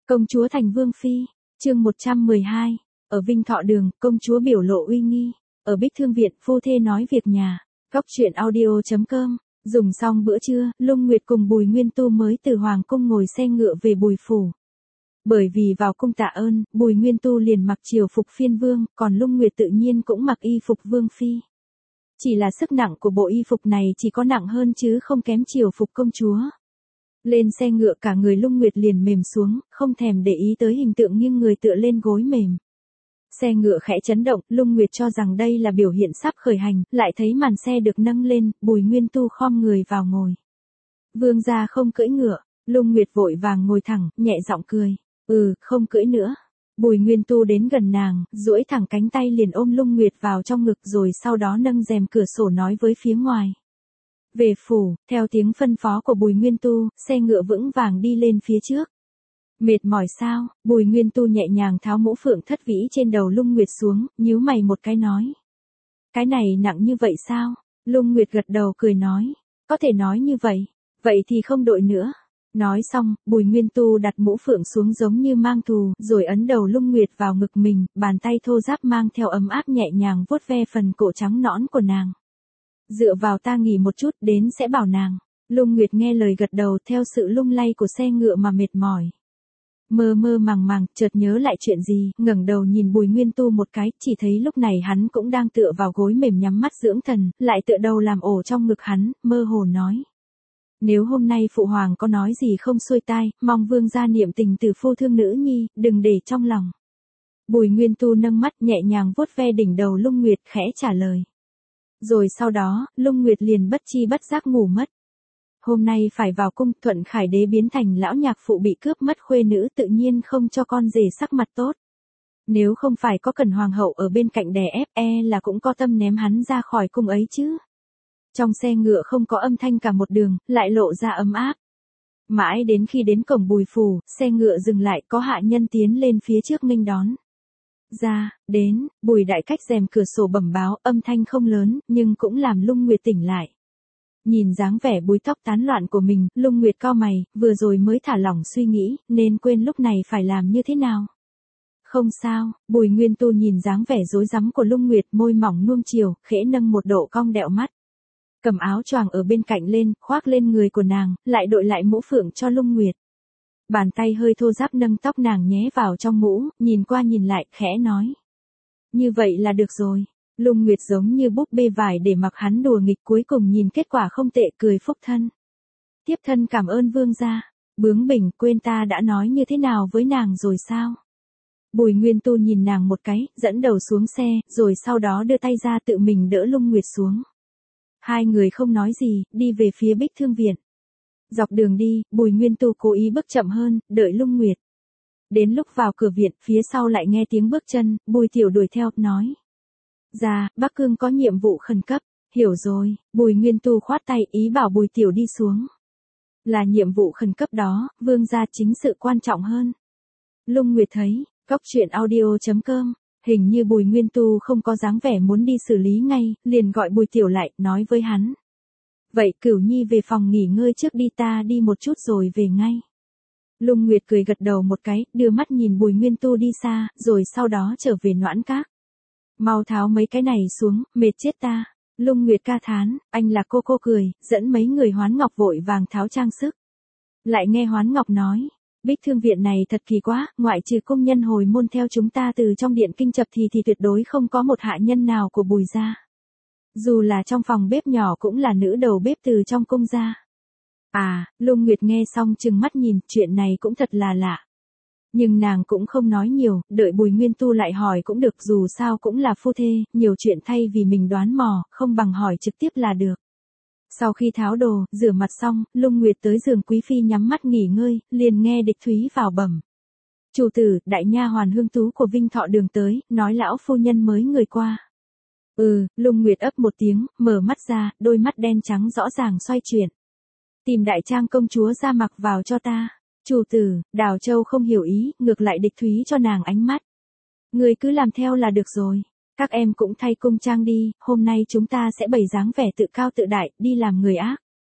Công chúa thành vương phi, chương 112, ở Vinh Thọ Đường, công chúa biểu lộ uy nghi, ở Bích Thương Viện, phu thê nói việc nhà, góc truyện audio.com, dùng xong bữa trưa, Lung Nguyệt cùng Bùi Nguyên Tu mới từ Hoàng Cung ngồi xe ngựa về Bùi Phủ. Bởi vì vào cung tạ ơn, Bùi Nguyên Tu liền mặc triều phục phiên vương, còn Lung Nguyệt tự nhiên cũng mặc y phục vương phi. Chỉ là sức nặng của bộ y phục này chỉ có nặng hơn chứ không kém triều phục công chúa. Lên xe ngựa cả người Lung Nguyệt liền mềm xuống, không thèm để ý tới hình tượng nghiêng người tựa lên gối mềm. Xe ngựa khẽ chấn động, Lung Nguyệt cho rằng đây là biểu hiện sắp khởi hành, lại thấy màn xe được nâng lên, Bùi Nguyên Tu khom người vào ngồi. Vương gia không cưỡi ngựa, Lung Nguyệt vội vàng ngồi thẳng, nhẹ giọng cười, không cưỡi nữa. Bùi Nguyên Tu đến gần nàng, duỗi thẳng cánh tay liền ôm Lung Nguyệt vào trong ngực rồi sau đó nâng rèm cửa sổ nói với phía ngoài. Về phủ, theo tiếng phân phó của Bùi Nguyên Tu, xe ngựa vững vàng đi lên phía trước. Mệt mỏi sao? Bùi Nguyên Tu nhẹ nhàng tháo mũ phượng thất vĩ trên đầu Lung Nguyệt xuống, nhíu mày một cái nói. Cái này nặng như vậy sao? Lung Nguyệt gật đầu cười nói. Có thể nói như vậy. Vậy thì không đội nữa. Nói xong, Bùi Nguyên Tu đặt mũ phượng xuống giống như mang thù, rồi ấn đầu Lung Nguyệt vào ngực mình, bàn tay thô ráp mang theo ấm áp nhẹ nhàng vuốt ve phần cổ trắng nõn của nàng. Dựa vào ta nghỉ một chút, đến sẽ bảo nàng. Lung Nguyệt nghe lời gật đầu theo sự lung lay của xe ngựa mà mệt mỏi. Mơ mơ màng màng, chợt nhớ lại chuyện gì, ngẩng đầu nhìn Bùi Nguyên Tu một cái, chỉ thấy lúc này hắn cũng đang tựa vào gối mềm nhắm mắt dưỡng thần, lại tựa đầu làm ổ trong ngực hắn, mơ hồ nói. Nếu hôm nay phụ hoàng có nói gì không xuôi tai, mong vương gia niệm tình từ phu thương nữ nhi, đừng để trong lòng. Bùi Nguyên Tu nâng mắt nhẹ nhàng vuốt ve đỉnh đầu Lung Nguyệt khẽ trả lời. Rồi sau đó, Lung Nguyệt liền bất chi bất giác ngủ mất. Hôm nay phải vào cung, Thuận Khải Đế biến thành lão nhạc phụ bị cướp mất khuê nữ tự nhiên không cho con rể sắc mặt tốt. Nếu không phải có Cẩn Hoàng hậu ở bên cạnh đè ép là cũng có tâm ném hắn ra khỏi cung ấy chứ. Trong xe ngựa không có âm thanh cả một đường, lại lộ ra ấm áp. Mãi đến khi đến cổng Bùi Phủ, xe ngựa dừng lại có hạ nhân tiến lên phía trước nghênh đón. Ra, đến, Bùi Đại cách rèm cửa sổ bẩm báo, âm thanh không lớn, nhưng cũng làm Lung Nguyệt tỉnh lại. Nhìn dáng vẻ búi tóc tán loạn của mình, Lung Nguyệt cau mày, vừa rồi mới thả lỏng suy nghĩ, nên quên lúc này phải làm như thế nào. Không sao, Bùi Nguyên Tu nhìn dáng vẻ rối rắm của Lung Nguyệt, môi mỏng nuông chiều, khẽ nâng một độ cong đẹo mắt. Cầm áo choàng ở bên cạnh lên, khoác lên người của nàng, lại đội lại mũ phượng cho Lung Nguyệt. Bàn tay hơi thô ráp nâng tóc nàng nhé vào trong mũ, nhìn qua nhìn lại, khẽ nói. Như vậy là được rồi. Lung Nguyệt giống như búp bê vải để mặc hắn đùa nghịch, cuối cùng nhìn kết quả không tệ cười phúc thân. Tiếp thân cảm ơn vương gia. Bướng bỉnh, quên ta đã nói như thế nào với nàng rồi sao? Bùi Nguyên Tu nhìn nàng một cái, dẫn đầu xuống xe, rồi sau đó đưa tay ra tự mình đỡ Lung Nguyệt xuống. Hai người không nói gì, đi về phía Bích Thương Viện. Dọc đường đi, Bùi Nguyên Tu cố ý bước chậm hơn, đợi Lung Nguyệt. Đến lúc vào cửa viện, phía sau lại nghe tiếng bước chân, Bùi Tiểu đuổi theo, nói. Dạ, Bắc Cương có nhiệm vụ khẩn cấp, hiểu rồi, Bùi Nguyên Tu khoát tay ý bảo Bùi Tiểu đi xuống. Là nhiệm vụ khẩn cấp đó, vương gia chính sự quan trọng hơn. Lung Nguyệt thấy, góc truyện audio.com, hình như Bùi Nguyên Tu không có dáng vẻ muốn đi xử lý ngay, liền gọi Bùi Tiểu lại, nói với hắn. Vậy Cửu Nhi về phòng nghỉ ngơi trước đi, ta đi một chút rồi về ngay. Lung Nguyệt cười gật đầu một cái, đưa mắt nhìn Bùi Nguyên Tu đi xa, rồi sau đó trở về Noãn Các. Mau tháo mấy cái này xuống, mệt chết ta. Lung Nguyệt ca thán, anh là cô cười, dẫn mấy người Hoán Ngọc vội vàng tháo trang sức. Lại nghe Hoán Ngọc nói, Bích Thương Viện này thật kỳ quá, ngoại trừ công nhân hồi môn theo chúng ta từ trong điện kinh chập thì tuyệt đối không có một hạ nhân nào của Bùi gia. Dù là trong phòng bếp nhỏ cũng là nữ đầu bếp từ trong cung gia. Lung Nguyệt nghe xong trừng mắt nhìn, chuyện này cũng thật là lạ. Nhưng nàng cũng không nói nhiều, đợi Bùi Nguyên Tu lại hỏi cũng được, dù sao cũng là phu thê, nhiều chuyện thay vì mình đoán mò, không bằng hỏi trực tiếp là được. Sau khi tháo đồ, rửa mặt xong, Lung Nguyệt tới giường Quý Phi nhắm mắt nghỉ ngơi, liền nghe Địch Thúy vào bẩm. Chủ tử, đại nha hoàn Hương Tú của Vinh Thọ Đường tới, nói lão phu nhân mới người qua. Lung Nguyệt ấp một tiếng, mở mắt ra, đôi mắt đen trắng rõ ràng xoay chuyển. Tìm đại trang công chúa ra mặc vào cho ta. Chủ tử, Đào Châu không hiểu ý, ngược lại Địch Thúy cho nàng ánh mắt. Người cứ làm theo là được rồi. Các em cũng thay cung trang đi, hôm nay chúng ta sẽ bày dáng vẻ tự cao tự đại, đi làm người ác.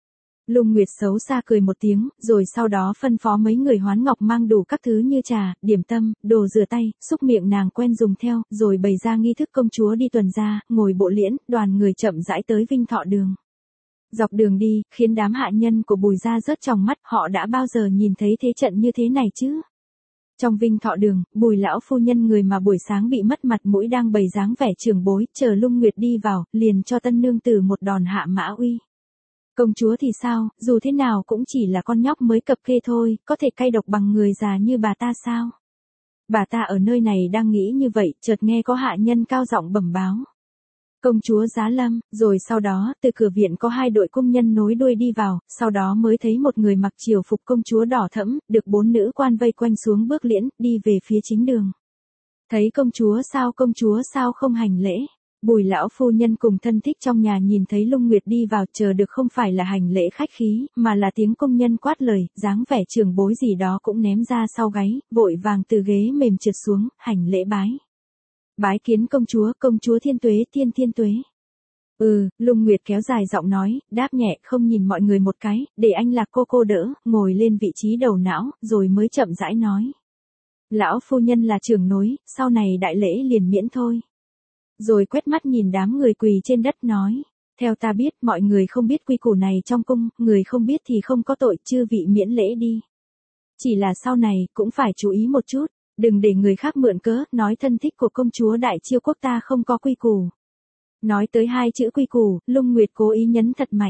Lung Nguyệt xấu xa cười một tiếng, rồi sau đó phân phó mấy người Hoán Ngọc mang đủ các thứ như trà, điểm tâm, đồ rửa tay, xúc miệng nàng quen dùng theo, rồi bày ra nghi thức công chúa đi tuần ra, ngồi bộ liễn, đoàn người chậm rãi tới Vinh Thọ Đường. Dọc đường đi, khiến đám hạ nhân của Bùi gia rớt trong mắt, họ đã bao giờ nhìn thấy thế trận như thế này chứ? Trong Vinh Thọ Đường, Bùi lão phu nhân người mà buổi sáng bị mất mặt mũi đang bày dáng vẻ trưởng bối, chờ Lung Nguyệt đi vào, liền cho tân nương tử một đòn hạ mã uy. Công chúa thì sao, dù thế nào cũng chỉ là con nhóc mới cập kê thôi, có thể cay độc bằng người già như bà ta sao? Bà ta ở nơi này đang nghĩ như vậy, chợt nghe có hạ nhân cao giọng bẩm báo. Công chúa giá lâm, rồi sau đó, từ cửa viện có 2 đội cung nhân nối đuôi đi vào, sau đó mới thấy một người mặc triều phục công chúa đỏ thẫm, được 4 nữ quan vây quanh xuống bước liễn, đi về phía chính đường. Thấy công chúa sao không hành lễ? Bùi lão phu nhân cùng thân thích trong nhà nhìn thấy Lung Nguyệt đi vào, chờ được không phải là hành lễ khách khí, mà là tiếng công nhân quát lời, dáng vẻ trưởng bối gì đó cũng ném ra sau gáy, vội vàng từ ghế mềm trượt xuống, hành lễ bái. Bái kiến công chúa thiên tuế, thiên tuế. Lung Nguyệt kéo dài giọng nói, đáp nhẹ, không nhìn mọi người một cái, để anh Lạc cô đỡ, ngồi lên vị trí đầu não, rồi mới chậm rãi nói. Lão phu nhân là trưởng nối, sau này đại lễ liền miễn thôi. Rồi quét mắt nhìn đám người quỳ trên đất nói, theo ta biết mọi người không biết quy củ này trong cung, người không biết thì không có tội, chư vị miễn lễ đi. Chỉ là sau này cũng phải chú ý một chút, đừng để người khác mượn cớ, nói thân thích của công chúa Đại Chiêu quốc ta không có quy củ. Nói tới 2 chữ quy củ, Lung Nguyệt cố ý nhấn thật mạnh.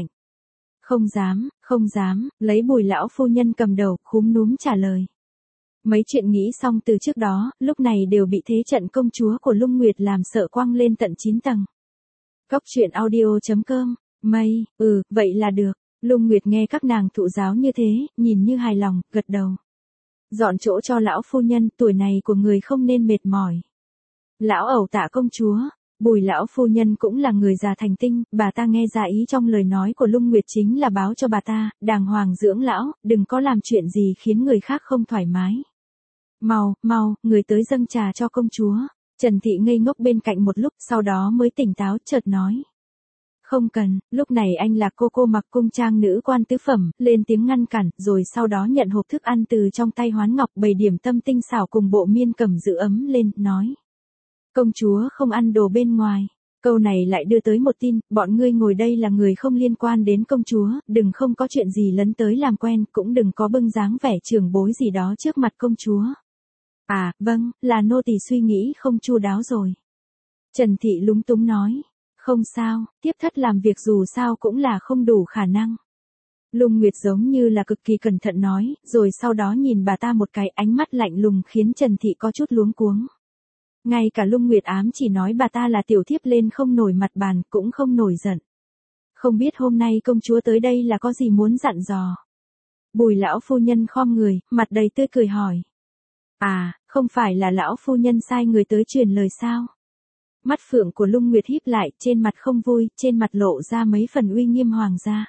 Không dám, lấy Bùi lão phu nhân cầm đầu, khúm núm trả lời. Mấy chuyện nghĩ xong từ trước đó, lúc này đều bị thế trận công chúa của Lung Nguyệt làm sợ quăng lên tận 9 tầng. Góc truyện audio.com, mây, vậy là được. Lung Nguyệt nghe các nàng thụ giáo như thế, nhìn như hài lòng, gật đầu. Dọn chỗ cho lão phu nhân, tuổi này của người không nên mệt mỏi. Lão ẩu tạ công chúa, Bùi lão phu nhân cũng là người già thành tinh, bà ta nghe ra ý trong lời nói của Lung Nguyệt chính là báo cho bà ta, đàng hoàng dưỡng lão, đừng có làm chuyện gì khiến người khác không thoải mái. Mau, người tới dâng trà cho công chúa. Trần Thị ngây ngốc bên cạnh một lúc, sau đó mới tỉnh táo, chợt nói. Không cần, lúc này anh Lạc cô mặc cung trang nữ quan tứ phẩm, lên tiếng ngăn cản, rồi sau đó nhận hộp thức ăn từ trong tay Hoán Ngọc, bày điểm tâm tinh xảo cùng bộ miên cẩm giữ ấm lên, nói. Công chúa không ăn đồ bên ngoài. Câu này lại đưa tới một tin, bọn ngươi ngồi đây là người không liên quan đến công chúa, đừng không có chuyện gì lấn tới làm quen, cũng đừng có bưng dáng vẻ trưởng bối gì đó trước mặt công chúa. À, vâng, là nô tỳ suy nghĩ không chu đáo rồi. Trần Thị lúng túng nói. Không sao, tiếp thất làm việc dù sao cũng là không đủ khả năng. Lung Nguyệt giống như là cực kỳ cẩn thận nói, rồi sau đó nhìn bà ta một cái, ánh mắt lạnh lùng khiến Trần Thị có chút luống cuống. Ngay cả Lung Nguyệt ám chỉ nói bà ta là tiểu thiếp lên không nổi mặt bàn, cũng không nổi giận. Không biết hôm nay công chúa tới đây là có gì muốn dặn dò. Bùi lão phu nhân khom người, mặt đầy tươi cười hỏi. À, không phải là lão phu nhân sai người tới truyền lời sao? Mắt phượng của Lung Nguyệt híp lại, trên mặt không vui, trên mặt lộ ra mấy phần uy nghiêm hoàng gia.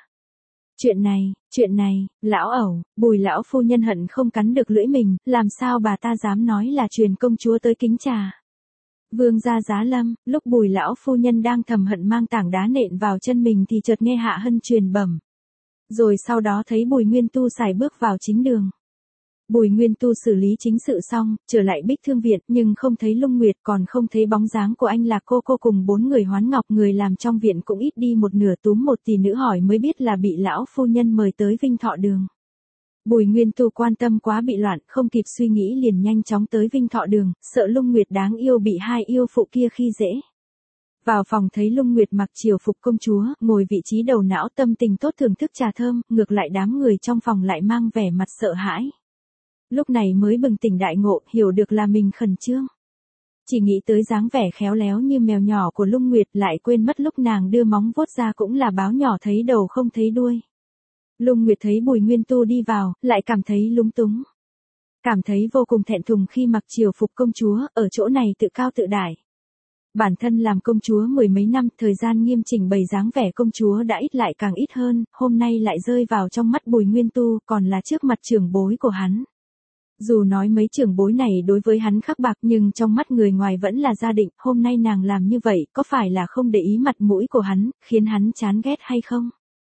Chuyện này, lão ẩu, Bùi lão phu nhân hận không cắn được lưỡi mình, làm sao bà ta dám nói là truyền công chúa tới kính trà. Vương gia giá lâm, lúc Bùi lão phu nhân đang thầm hận mang tảng đá nện vào chân mình thì chợt nghe Hạ Hân truyền bẩm. Rồi sau đó thấy Bùi Nguyên Tu sải bước vào chính đường. Bùi Nguyên Tu xử lý chính sự xong, trở lại Bích Thương Viện, nhưng không thấy Lung Nguyệt, còn không thấy bóng dáng của anh Lạc cô cùng 4 người Hoán Ngọc, người làm trong viện cũng ít đi một nửa, túm một tỷ nữ hỏi mới biết là bị lão phu nhân mời tới Vinh Thọ Đường. Bùi Nguyên Tu quan tâm quá bị loạn, không kịp suy nghĩ liền nhanh chóng tới Vinh Thọ Đường, sợ Lung Nguyệt đáng yêu bị 2 yêu phụ kia khi dễ. Vào phòng thấy Lung Nguyệt mặc triều phục công chúa, ngồi vị trí đầu não tâm tình tốt thưởng thức trà thơm, ngược lại đám người trong phòng lại mang vẻ mặt sợ hãi. Lúc này mới bừng tỉnh đại ngộ, hiểu được là mình khẩn trương. Chỉ nghĩ tới dáng vẻ khéo léo như mèo nhỏ của Lung Nguyệt, lại quên mất lúc nàng đưa móng vuốt ra cũng là báo nhỏ thấy đầu không thấy đuôi. Lung Nguyệt thấy Bùi Nguyên Tu đi vào, lại cảm thấy lúng túng. Cảm thấy vô cùng thẹn thùng khi mặc triều phục công chúa, ở chỗ này tự cao tự đại. Bản thân làm công chúa 10 mấy năm, thời gian nghiêm chỉnh bày dáng vẻ công chúa đã ít lại càng ít hơn, hôm nay lại rơi vào trong mắt Bùi Nguyên Tu, còn là trước mặt trưởng bối của hắn. Dù nói mấy trưởng bối này đối với hắn khắc bạc nhưng trong mắt người ngoài vẫn là gia định, hôm nay nàng làm như vậy có phải là không để ý mặt mũi của hắn, khiến hắn chán ghét hay không?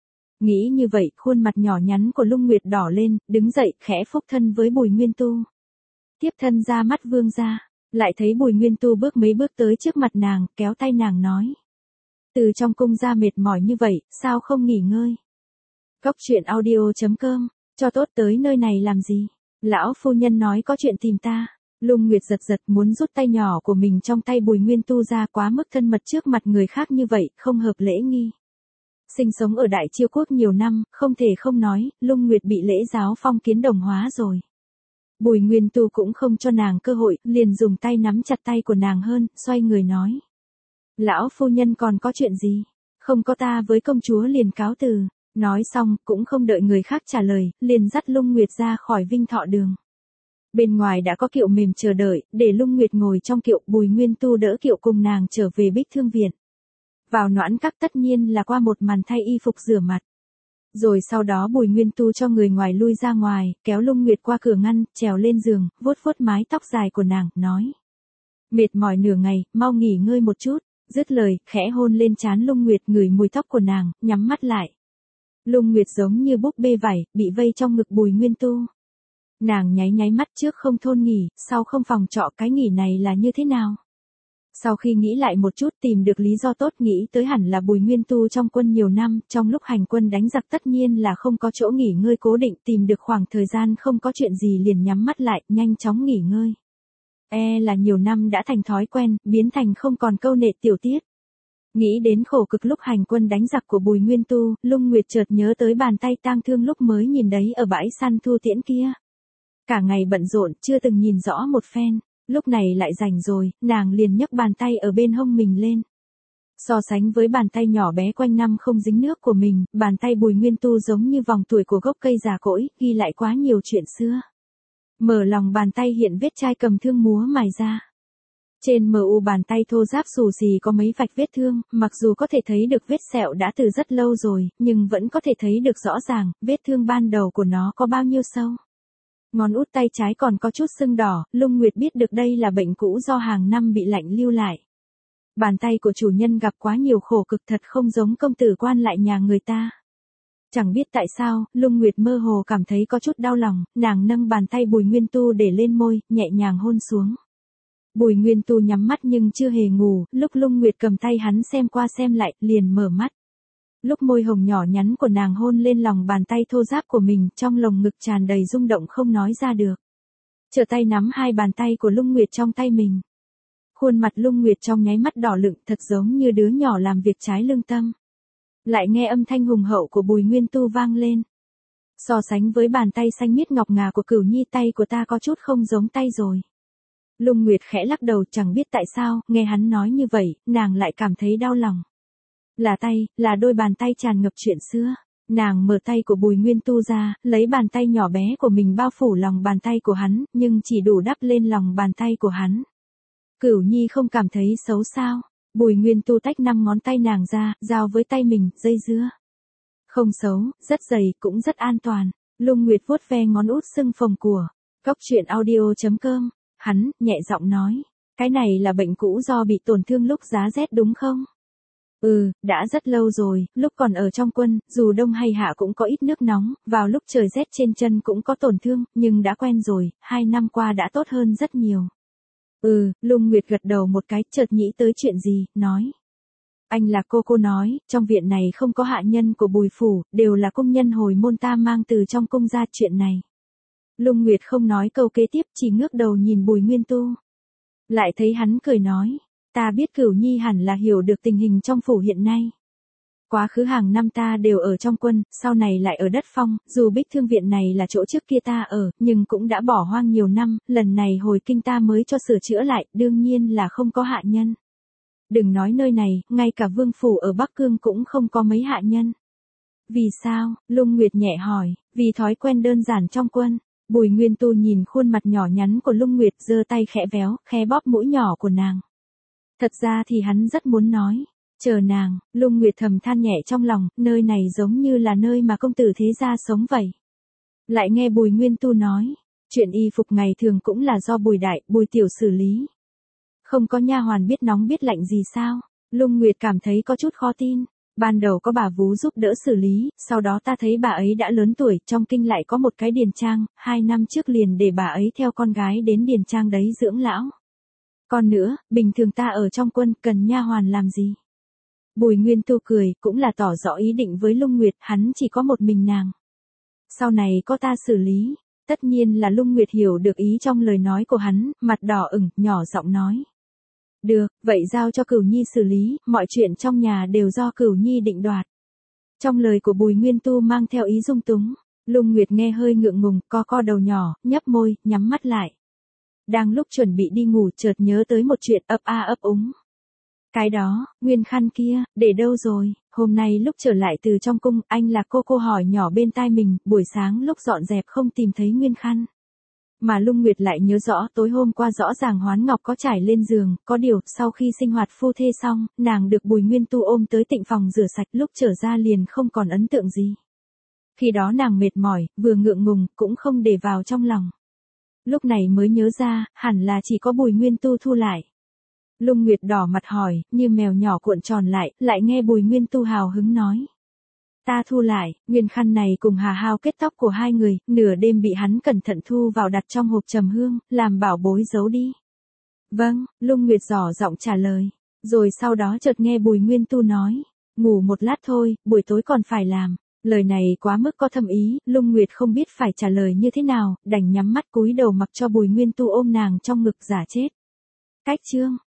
Nghĩ như vậy, khuôn mặt nhỏ nhắn của Lung Nguyệt đỏ lên, đứng dậy, khẽ phúc thân với Bùi Nguyên Tu. Tiếp thân ra mắt vương gia, lại thấy Bùi Nguyên Tu bước mấy bước tới trước mặt nàng, kéo tay nàng nói. Từ trong cung ra mệt mỏi như vậy, sao không nghỉ ngơi? Cóc truyện audio.com, cho tốt tới nơi này làm gì? Lão phu nhân nói có chuyện tìm ta. Lung Nguyệt giật giật muốn rút tay nhỏ của mình trong tay Bùi Nguyên Tu ra, quá mức thân mật trước mặt người khác như vậy, không hợp lễ nghi. Sinh sống ở Đại Chiêu Quốc nhiều năm, không thể không nói, Lung Nguyệt bị lễ giáo phong kiến đồng hóa rồi. Bùi Nguyên Tu cũng không cho nàng cơ hội, liền dùng tay nắm chặt tay của nàng hơn, xoay người nói. Lão phu nhân còn có chuyện gì? Không có ta với công chúa liền cáo từ. Nói xong, cũng không đợi người khác trả lời, liền dắt Lung Nguyệt ra khỏi Vinh Thọ Đường. Bên ngoài đã có kiệu mềm chờ đợi, để Lung Nguyệt ngồi trong kiệu, Bùi Nguyên Tu đỡ kiệu cùng nàng trở về Bích Thương Viện. Vào Noãn Các tất nhiên là qua một màn thay y phục rửa mặt. Rồi sau đó Bùi Nguyên Tu cho người ngoài lui ra ngoài, kéo Lung Nguyệt qua cửa ngăn, trèo lên giường, vuốt vuốt mái tóc dài của nàng, nói. Mệt mỏi nửa ngày, mau nghỉ ngơi một chút. Dứt lời, khẽ hôn lên trán Lung Nguyệt, ngửi mùi tóc của nàng, nhắm mắt lại. Lung Nguyệt giống như búp bê vải, bị vây trong ngực Bùi Nguyên Tu. Nàng nháy nháy mắt trước không thôn nghỉ, sau không phòng trọ, cái nghỉ này là như thế nào? Sau khi nghĩ lại một chút, tìm được lý do tốt, nghĩ tới hẳn là Bùi Nguyên Tu trong quân nhiều năm, trong lúc hành quân đánh giặc tất nhiên là không có chỗ nghỉ ngơi cố định, tìm được khoảng thời gian không có chuyện gì liền nhắm mắt lại, nhanh chóng nghỉ ngơi. Là nhiều năm đã thành thói quen, biến thành không còn câu nệ tiểu tiết. Nghĩ đến khổ cực lúc hành quân đánh giặc của Bùi Nguyên Tu, Lung Nguyệt chợt nhớ tới bàn tay tang thương lúc mới nhìn đấy ở bãi săn thu tiễn kia. Cả ngày bận rộn, chưa từng nhìn rõ một phen, lúc này lại rảnh rồi, nàng liền nhấc bàn tay ở bên hông mình lên. So sánh với bàn tay nhỏ bé quanh năm không dính nước của mình, bàn tay Bùi Nguyên Tu giống như vòng tuổi của gốc cây già cỗi, ghi lại quá nhiều chuyện xưa. Mở lòng bàn tay hiện vết chai cầm thương múa mài ra. Trên mu bàn tay thô ráp xù xì có mấy vạch vết thương, mặc dù có thể thấy được vết sẹo đã từ rất lâu rồi, nhưng vẫn có thể thấy được rõ ràng, vết thương ban đầu của nó có bao nhiêu sâu. Ngón út tay trái còn có chút sưng đỏ, Lung Nguyệt biết được đây là bệnh cũ do hàng năm bị lạnh lưu lại. Bàn tay của chủ nhân gặp quá nhiều khổ cực, thật không giống công tử quan lại nhà người ta. Chẳng biết tại sao, Lung Nguyệt mơ hồ cảm thấy có chút đau lòng, nàng nâng bàn tay Bùi Nguyên Tu để lên môi, nhẹ nhàng hôn xuống. Bùi Nguyên Tu nhắm mắt nhưng chưa hề ngủ, lúc Lung Nguyệt cầm tay hắn xem qua xem lại, liền mở mắt. Lúc môi hồng nhỏ nhắn của nàng hôn lên lòng bàn tay thô ráp của mình, trong lồng ngực tràn đầy rung động không nói ra được. Trở tay nắm hai bàn tay của Lung Nguyệt trong tay mình. Khuôn mặt Lung Nguyệt trong nháy mắt đỏ lựng, thật giống như đứa nhỏ làm việc trái lương tâm. Lại nghe âm thanh hùng hậu của Bùi Nguyên Tu vang lên. So sánh với bàn tay xanh miết ngọc ngà của Cửu Nhi, tay của ta có chút không giống tay rồi. Lung Nguyệt khẽ lắc đầu, chẳng biết tại sao, nghe hắn nói như vậy, nàng lại cảm thấy đau lòng. Là tay, là đôi bàn tay tràn ngập chuyện xưa. Nàng mở tay của Bùi Nguyên Tu ra, lấy bàn tay nhỏ bé của mình bao phủ lòng bàn tay của hắn, nhưng chỉ đủ đắp lên lòng bàn tay của hắn. Cửu Nhi không cảm thấy xấu sao? Bùi Nguyên Tu tách 5 ngón tay nàng ra, giao với tay mình, dây dưa. Không xấu, rất dày, cũng rất an toàn. Lung Nguyệt vuốt ve ngón út sưng phồng của Cóc truyện audio.com. Hắn, nhẹ giọng nói. Cái này là bệnh cũ do bị tổn thương lúc giá rét đúng không? Đã rất lâu rồi, lúc còn ở trong quân, dù đông hay hạ cũng có ít nước nóng, vào lúc trời rét trên chân cũng có tổn thương, nhưng đã quen rồi, 2 năm qua đã tốt hơn rất nhiều. Lung Nguyệt gật đầu một cái, chợt nghĩ tới chuyện gì, nói. Anh là cô nói, trong viện này không có hạ nhân của Bùi phủ, đều là công nhân hồi môn ta mang từ trong cung ra chuyện này. Lung Nguyệt không nói câu kế tiếp, chỉ ngước đầu nhìn Bùi Nguyên Tu. Lại thấy hắn cười nói, ta biết Cửu Nhi hẳn là hiểu được tình hình trong phủ hiện nay. Quá khứ hàng năm ta đều ở trong quân, sau này lại ở đất phong, dù Bích Thương Viện này là chỗ trước kia ta ở, nhưng cũng đã bỏ hoang nhiều năm, lần này hồi kinh ta mới cho sửa chữa lại, đương nhiên là không có hạ nhân. Đừng nói nơi này, ngay cả vương phủ ở Bắc Cương cũng không có mấy hạ nhân. Vì sao? Lung Nguyệt nhẹ hỏi, vì thói quen đơn giản trong quân. Bùi Nguyên Tu nhìn khuôn mặt nhỏ nhắn của Lung Nguyệt, giơ tay khẽ véo, khẽ bóp mũi nhỏ của nàng. Thật ra thì hắn rất muốn nói, chờ nàng. Lung Nguyệt thầm than nhẹ trong lòng, nơi này giống như là nơi mà công tử thế gia sống vậy. Lại nghe Bùi Nguyên Tu nói, chuyện y phục ngày thường cũng là do Bùi đại, Bùi tiểu xử lý. Không có nha hoàn biết nóng biết lạnh gì sao? Lung Nguyệt cảm thấy có chút khó tin. Ban đầu có bà vú giúp đỡ xử lý, sau đó ta thấy bà ấy đã lớn tuổi, trong kinh lại có một cái điền trang, 2 năm trước liền để bà ấy theo con gái đến điền trang đấy dưỡng lão. Còn nữa, bình thường ta ở trong quân cần nha hoàn làm gì? Bùi Nguyên Tu cười, cũng là tỏ rõ ý định với Lung Nguyệt, hắn chỉ có một mình nàng. Sau này có ta xử lý. Tất nhiên là Lung Nguyệt hiểu được ý trong lời nói của hắn, mặt đỏ ửng, nhỏ giọng nói. Được, vậy giao cho Cửu Nhi xử lý, mọi chuyện trong nhà đều do Cửu Nhi định đoạt. Trong lời của Bùi Nguyên Tu mang theo ý dung túng, Lung Nguyệt nghe hơi ngượng ngùng, co đầu nhỏ, nhấp môi, nhắm mắt lại. Đang lúc chuẩn bị đi ngủ chợt nhớ tới một chuyện ấp a ấp úng. Cái đó, nguyên khăn kia, để đâu rồi? Hôm nay lúc trở lại từ trong cung, anh là cô hỏi nhỏ bên tai mình, buổi sáng lúc dọn dẹp không tìm thấy nguyên khăn. Mà Lung Nguyệt lại nhớ rõ tối hôm qua rõ ràng Hoán Ngọc có trải lên giường, có điều, sau khi sinh hoạt phu thê xong, nàng được Bùi Nguyên Tu ôm tới tịnh phòng rửa sạch, lúc trở ra liền không còn ấn tượng gì. Khi đó nàng mệt mỏi, vừa ngượng ngùng, cũng không để vào trong lòng. Lúc này mới nhớ ra, hẳn là chỉ có Bùi Nguyên Tu thu lại. Lung Nguyệt đỏ mặt hỏi, như mèo nhỏ cuộn tròn lại nghe Bùi Nguyên Tu hào hứng nói. Ta thu lại, nguyên khăn này cùng Hà Hao kết tóc của hai người, nửa đêm bị hắn cẩn thận thu vào đặt trong hộp trầm hương, làm bảo bối giấu đi. Vâng, Lung Nguyệt giỏ giọng trả lời. Rồi sau đó chợt nghe Bùi Nguyên Tu nói, ngủ một lát thôi, buổi tối còn phải làm. Lời này quá mức có thâm ý, Lung Nguyệt không biết phải trả lời như thế nào, đành nhắm mắt cúi đầu mặc cho Bùi Nguyên Tu ôm nàng trong ngực giả chết. Cách chương